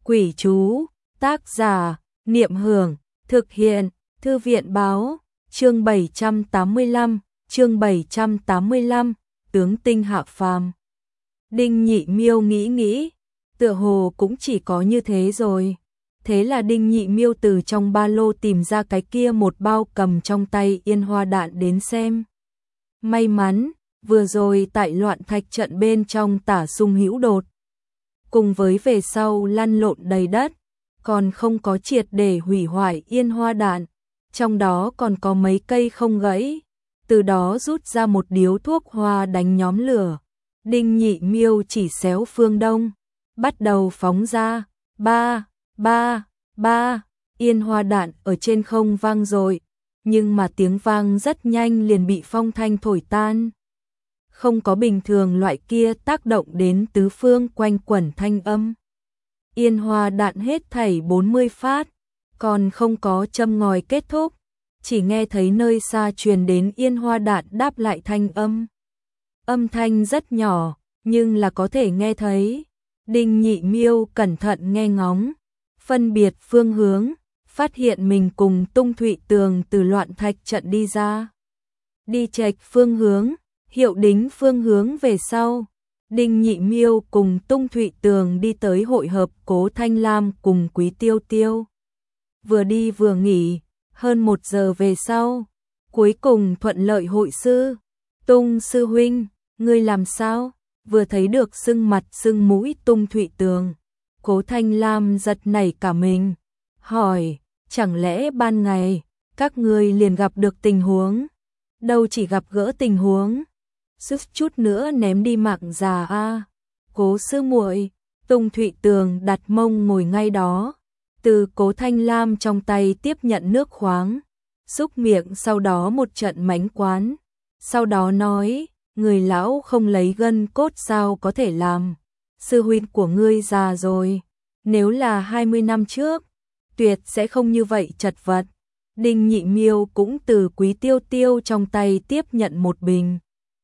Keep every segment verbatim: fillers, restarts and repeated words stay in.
Quỷ chú, tác giả, Niệm Hưởng, thực hiện, Thư viện báo, chương bảy trăm tám mươi lăm, chương bảy trăm tám mươi lăm, tướng tinh hạ phàm. Đinh Nhị Miêu nghĩ nghĩ, tựa hồ cũng chỉ có như thế rồi. Thế là Đinh Nhị Miêu từ trong ba lô tìm ra cái kia một bao cầm trong tay yên hoa đạn đến xem. May mắn, vừa rồi tại loạn thạch trận bên trong tả sung hữu đột. Cùng với về sau lăn lộn đầy đất, còn không có triệt để hủy hoại yên hoa đạn, trong đó còn có mấy cây không gãy, từ đó rút ra một điếu thuốc hoa đánh nhóm lửa. Đinh Nhị Miêu chỉ xéo phương đông, bắt đầu phóng ra, ba, ba, ba, yên hoa đạn ở trên không vang dội, nhưng mà tiếng vang rất nhanh liền bị phong thanh thổi tan. Không có bình thường loại kia tác động đến tứ phương quanh quẩn thanh âm. Yên hoa đạn hết thảy bốn mươi phát, còn không có châm ngòi kết thúc, chỉ nghe thấy nơi xa truyền đến yên hoa đạn đáp lại thanh âm. Âm thanh rất nhỏ, nhưng là có thể nghe thấy. Đinh Nhị Miêu cẩn thận nghe ngóng, phân biệt phương hướng, phát hiện mình cùng Tung Thụy Tường từ loạn thạch trận đi ra. Đi chệch phương hướng, hiệu đính phương hướng về sau. Đinh Nhị Miêu cùng Tung Thụy Tường đi tới hội hợp Cố Thanh Lam cùng Quý Tiêu Tiêu. Vừa đi vừa nghỉ, hơn một giờ về sau, cuối cùng thuận lợi hội sư. Tung sư huynh, ngươi làm sao? Vừa thấy được sưng mặt sưng mũi Tung Thụy Tường, Cố Thanh Lam giật nảy cả mình, hỏi, chẳng lẽ ban ngày các ngươi liền gặp được tình huống? Đâu chỉ gặp gỡ tình huống, sức chút nữa ném đi mạng già a. Cố sư muội. Tung Thụy Tường đặt mông ngồi ngay đó, từ Cố Thanh Lam trong tay tiếp nhận nước khoáng, xúc miệng sau đó một trận mánh quán, sau đó nói, người lão không lấy gân cốt sao có thể làm, sư huynh của ngươi già rồi, nếu là hai mươi năm trước, tuyệt sẽ không như vậy chật vật. Đinh Nhị Miêu cũng từ Quý Tiêu Tiêu trong tay tiếp nhận một bình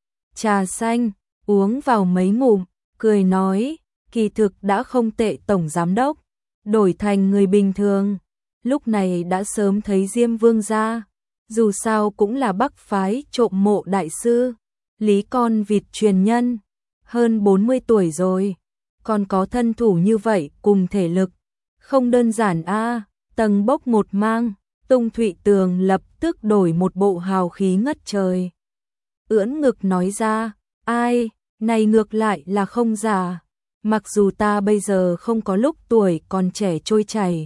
trà xanh, uống vào mấy ngụm, cười nói, kỳ thực đã không tệ tổng giám đốc, đổi thành người bình thường, lúc này đã sớm thấy Diêm Vương gia, dù sao cũng là Bắc phái trộm mộ đại sư, lý con vịt truyền nhân, hơn bốn mươi tuổi rồi, còn có thân thủ như vậy cùng thể lực, không đơn giản a. Tầng bốc một mang, Tung Thụy Tường lập tức đổi một bộ hào khí ngất trời. Ưỡn ngực nói ra, ai, này ngược lại là không già, mặc dù ta bây giờ không có lúc tuổi còn trẻ trôi chảy,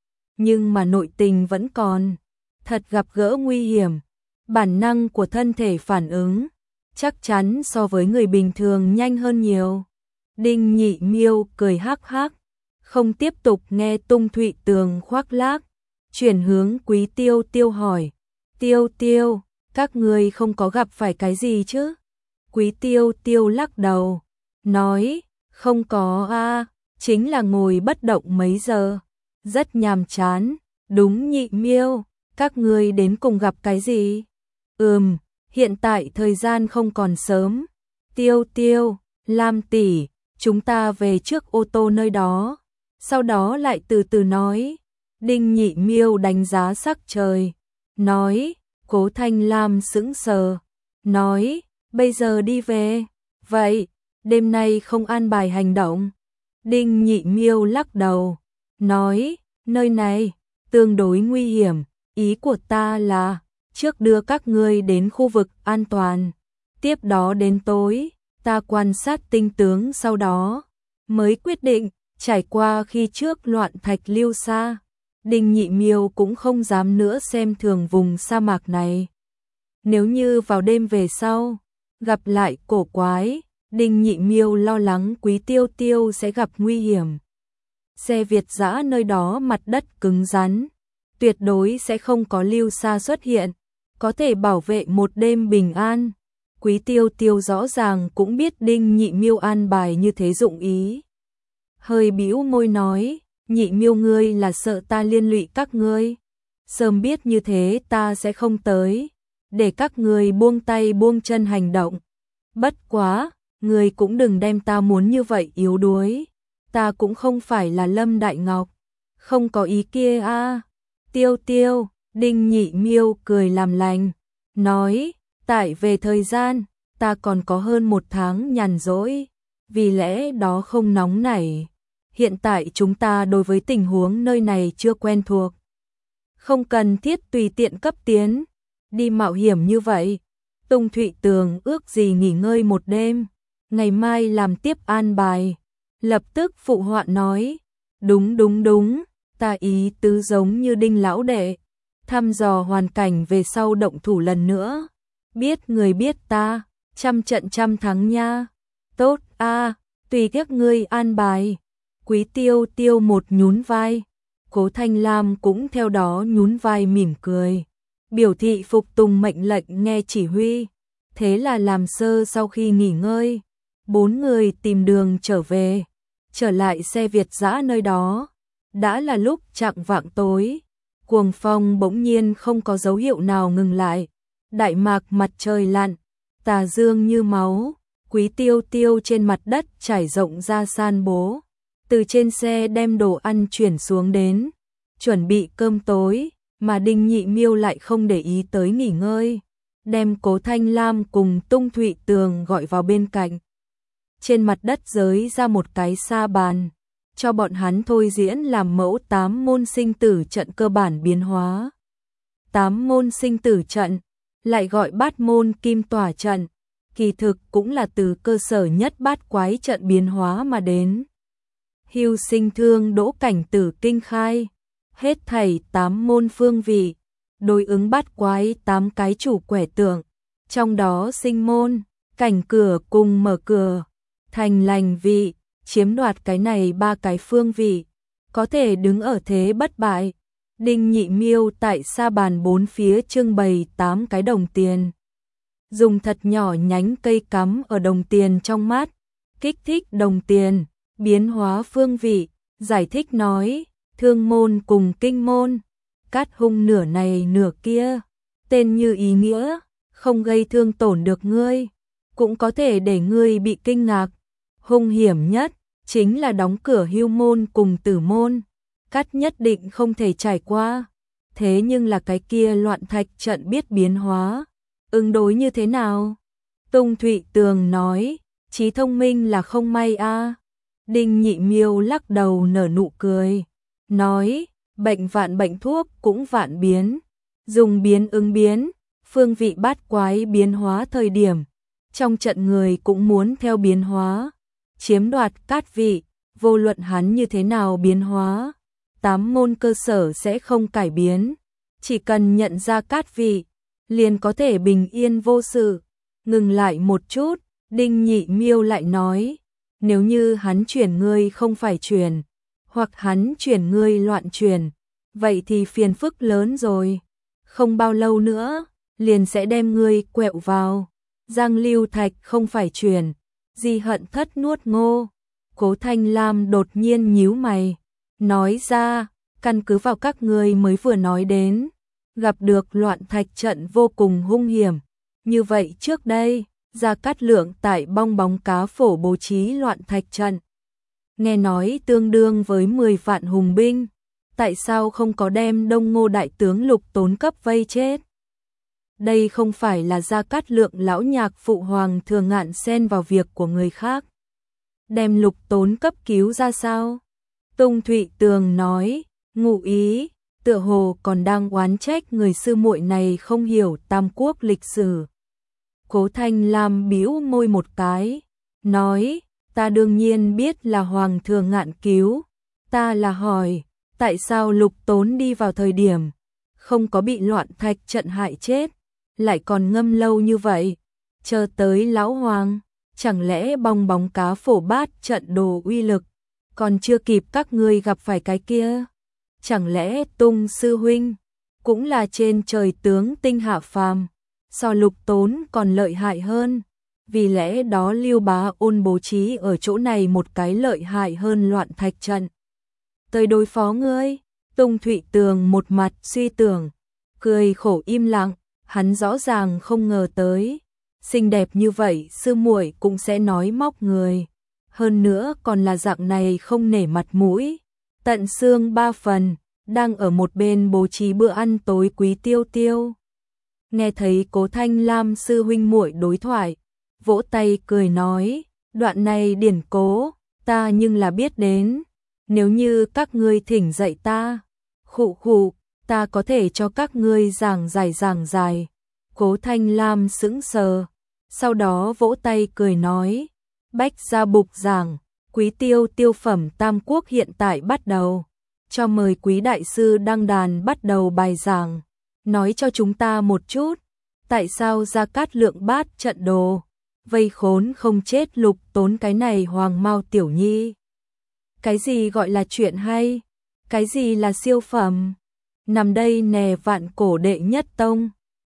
nhưng mà nội tình vẫn còn, thật gặp gỡ nguy hiểm, bản năng của thân thể phản ứng, chắc chắn so với người bình thường nhanh hơn nhiều. Đinh Nhị Miêu cười hắc hắc, không tiếp tục nghe Tung Thụy Tường khoác lác, chuyển hướng Quý Tiêu Tiêu hỏi, Tiêu Tiêu, các ngươi không có gặp phải cái gì chứ? Quý Tiêu Tiêu lắc đầu, nói, không có a, chính là ngồi bất động mấy giờ, rất nhàm chán. Đúng Nhị Miêu, các ngươi đến cùng gặp cái gì? Ừm, hiện tại thời gian không còn sớm. Tiêu Tiêu, Lam tỷ, chúng ta về trước ô tô nơi đó, sau đó lại từ từ nói. Đinh Nhị Miêu đánh giá sắc trời, nói, Cố Thanh Lam sững sờ, nói, bây giờ đi về, vậy, đêm nay không an bài hành động. Đinh Nhị Miêu lắc đầu, nói, nơi này, tương đối nguy hiểm, ý của ta là, trước đưa các ngươi đến khu vực an toàn, tiếp đó đến tối, ta quan sát tinh tướng sau đó, mới quyết định, trải qua khi trước loạn thạch lưu xa. Đinh Nhị Miêu cũng không dám nữa xem thường vùng sa mạc này. Nếu như vào đêm về sau, gặp lại cổ quái, Đinh Nhị Miêu lo lắng Quý Tiêu Tiêu sẽ gặp nguy hiểm. Xe Việt dã nơi đó mặt đất cứng rắn, tuyệt đối sẽ không có lưu xa xuất hiện, có thể bảo vệ một đêm bình an. Quý Tiêu Tiêu rõ ràng cũng biết Đinh Nhị Miêu an bài như thế dụng ý. Hơi bĩu môi nói, Nhị Miêu ngươi là sợ ta liên lụy các ngươi, sớm biết như thế ta sẽ không tới, để các ngươi buông tay buông chân hành động. Bất quá, ngươi cũng đừng đem ta muốn như vậy yếu đuối. ta cũng không phải là Lâm Đại Ngọc, không có ý kia a. Tiêu Tiêu, Đinh Nhị Miêu cười làm lành, nói, tại về thời gian, ta còn có hơn một tháng nhàn rỗi, vì lẽ đó không nóng nảy. Hiện tại chúng ta đối với tình huống nơi này chưa quen thuộc, không cần thiết tùy tiện cấp tiến, đi mạo hiểm như vậy. Tung Thụy Tường ước gì nghỉ ngơi một đêm, ngày mai làm tiếp an bài. Lập tức phụ họa nói, đúng đúng đúng, ta ý tứ giống như Đinh lão đệ, thăm dò hoàn cảnh về sau động thủ lần nữa. Biết người biết ta, trăm trận trăm thắng nha. Tốt a, tùy các ngươi an bài. Quý Tiêu Tiêu một nhún vai, Cố Thanh Lam cũng theo đó nhún vai mỉm cười, biểu thị phục tùng mệnh lệnh nghe chỉ huy. Thế là làm sơ sau khi nghỉ ngơi, bốn người tìm đường trở về, trở lại xe Việt dã nơi đó. Đã là lúc chạng vạng tối, cuồng phong bỗng nhiên không có dấu hiệu nào ngừng lại. Đại mạc mặt trời lặn, tà dương như máu, Quý Tiêu Tiêu trên mặt đất trải rộng ra san bố. Từ trên xe đem đồ ăn chuyển xuống đến, chuẩn bị cơm tối, mà Đinh Nhị Miêu lại không để ý tới nghỉ ngơi, đem Cố Thanh Lam cùng Tung Thụy Tường gọi vào bên cạnh. Trên mặt đất giới ra một cái sa bàn, cho bọn hắn thôi diễn làm mẫu tám môn sinh tử trận cơ bản biến hóa. Tám môn sinh tử trận, lại gọi bát môn kim tỏa trận, kỳ thực cũng là từ cơ sở nhất bát quái trận biến hóa mà đến. Hưu sinh thương đỗ cảnh tử kinh khai, hết thảy tám môn phương vị, đối ứng bát quái tám cái chủ quẻ tượng, trong đó sinh môn, cảnh cửa cùng mở cửa, thành lành vị, chiếm đoạt cái này ba cái phương vị, có thể đứng ở thế bất bại. Đinh Nhị Miêu tại sa bàn bốn phía trưng bày tám cái đồng tiền, dùng thật nhỏ nhánh cây cắm ở đồng tiền trong mắt, kích thích đồng tiền, biến hóa phương vị, giải thích nói, thương môn cùng kinh môn, cát hung nửa này nửa kia, tên như ý nghĩa, không gây thương tổn được ngươi, cũng có thể để ngươi bị kinh ngạc. Hung hiểm nhất chính là đóng cửa hưu môn cùng tử môn, cát nhất định không thể trải qua. Thế nhưng là cái kia loạn thạch trận biết biến hóa, ứng đối như thế nào? Tung Thụy Tường nói, trí thông minh là không may a. Đinh Nhị Miêu lắc đầu nở nụ cười, nói, bệnh vạn bệnh thuốc cũng vạn biến, dùng biến ứng biến, phương vị bát quái biến hóa thời điểm, trong trận người cũng muốn theo biến hóa, chiếm đoạt cát vị, vô luận hắn như thế nào biến hóa, tám môn cơ sở sẽ không cải biến, chỉ cần nhận ra cát vị, liền có thể bình yên vô sự. Ngừng lại một chút, Đinh Nhị Miêu lại nói, nếu như hắn chuyển ngươi không phải chuyển, hoặc hắn chuyển ngươi loạn chuyển, vậy thì phiền phức lớn rồi. Không bao lâu nữa, liền sẽ đem ngươi quẹo vào. Giang Lưu Thạch không phải chuyển, Di Hận Thất nuốt ngô. Cố Thanh Lam đột nhiên nhíu mày, nói ra, căn cứ vào các ngươi mới vừa nói đến, gặp được loạn thạch trận vô cùng hung hiểm. Như vậy trước đây, Gia Cát Lượng tại bong bóng cá phổ bố trí loạn thạch trận, nghe nói tương đương với mười vạn hùng binh, tại sao không có đem Đông Ngô đại tướng Lục Tốn cấp vây chết? Đây không phải là Gia Cát Lượng lão nhạc phụ hoàng thường ngạn xen vào việc của người khác, đem Lục Tốn cấp cứu ra sao? Tung Thụy Tường nói, ngụ ý, tựa hồ còn đang oán trách người sư muội này không hiểu Tam Quốc lịch sử. Cố Thanh Lam bĩu môi một cái, nói, ta đương nhiên biết là Hoàng thường ngạn cứu, ta là hỏi, tại sao Lục Tốn đi vào thời điểm, không có bị loạn thạch trận hại chết, lại còn ngâm lâu như vậy, chờ tới lão Hoàng, chẳng lẽ bong bóng cá phổ bát trận đồ uy lực, còn chưa kịp các ngươi gặp phải cái kia, chẳng lẽ Tung sư huynh, cũng là trên trời tướng tinh hạ phàm, so Lục Tốn còn lợi hại hơn, vì lẽ đó Lưu Bá Ôn bố trí ở chỗ này một cái lợi hại hơn loạn thạch trận. Tới đối phó ngươi, Tung Thụy Tường một mặt suy tưởng, cười khổ im lặng, hắn rõ ràng không ngờ tới, xinh đẹp như vậy sư muội cũng sẽ nói móc người. hơn nữa còn là dạng này không nể mặt mũi. Tận xương ba phần, đang ở một bên bố trí bữa ăn tối Quý Tiêu Tiêu. Nghe thấy Cố Thanh Lam sư huynh muội đối thoại, vỗ tay cười nói, đoạn này điển cố, ta nhưng là biết đến, nếu như các ngươi thỉnh dạy ta, khụ khụ, ta có thể cho các ngươi giảng giải giảng giải. Cố Thanh Lam sững sờ, sau đó vỗ tay cười nói, bách gia bục giảng, Quý Tiêu Tiêu phẩm Tam Quốc hiện tại bắt đầu, cho mời quý đại sư đăng đàn bắt đầu bài giảng, nói cho chúng ta một chút, tại sao Gia Cát Lượng bát trận đồ, vây khốn không chết Lục Tốn cái này hoàng mao tiểu nhi. Cái gì gọi là chuyện hay, cái gì là siêu phẩm, nằm đây nè vạn cổ đệ nhất tông.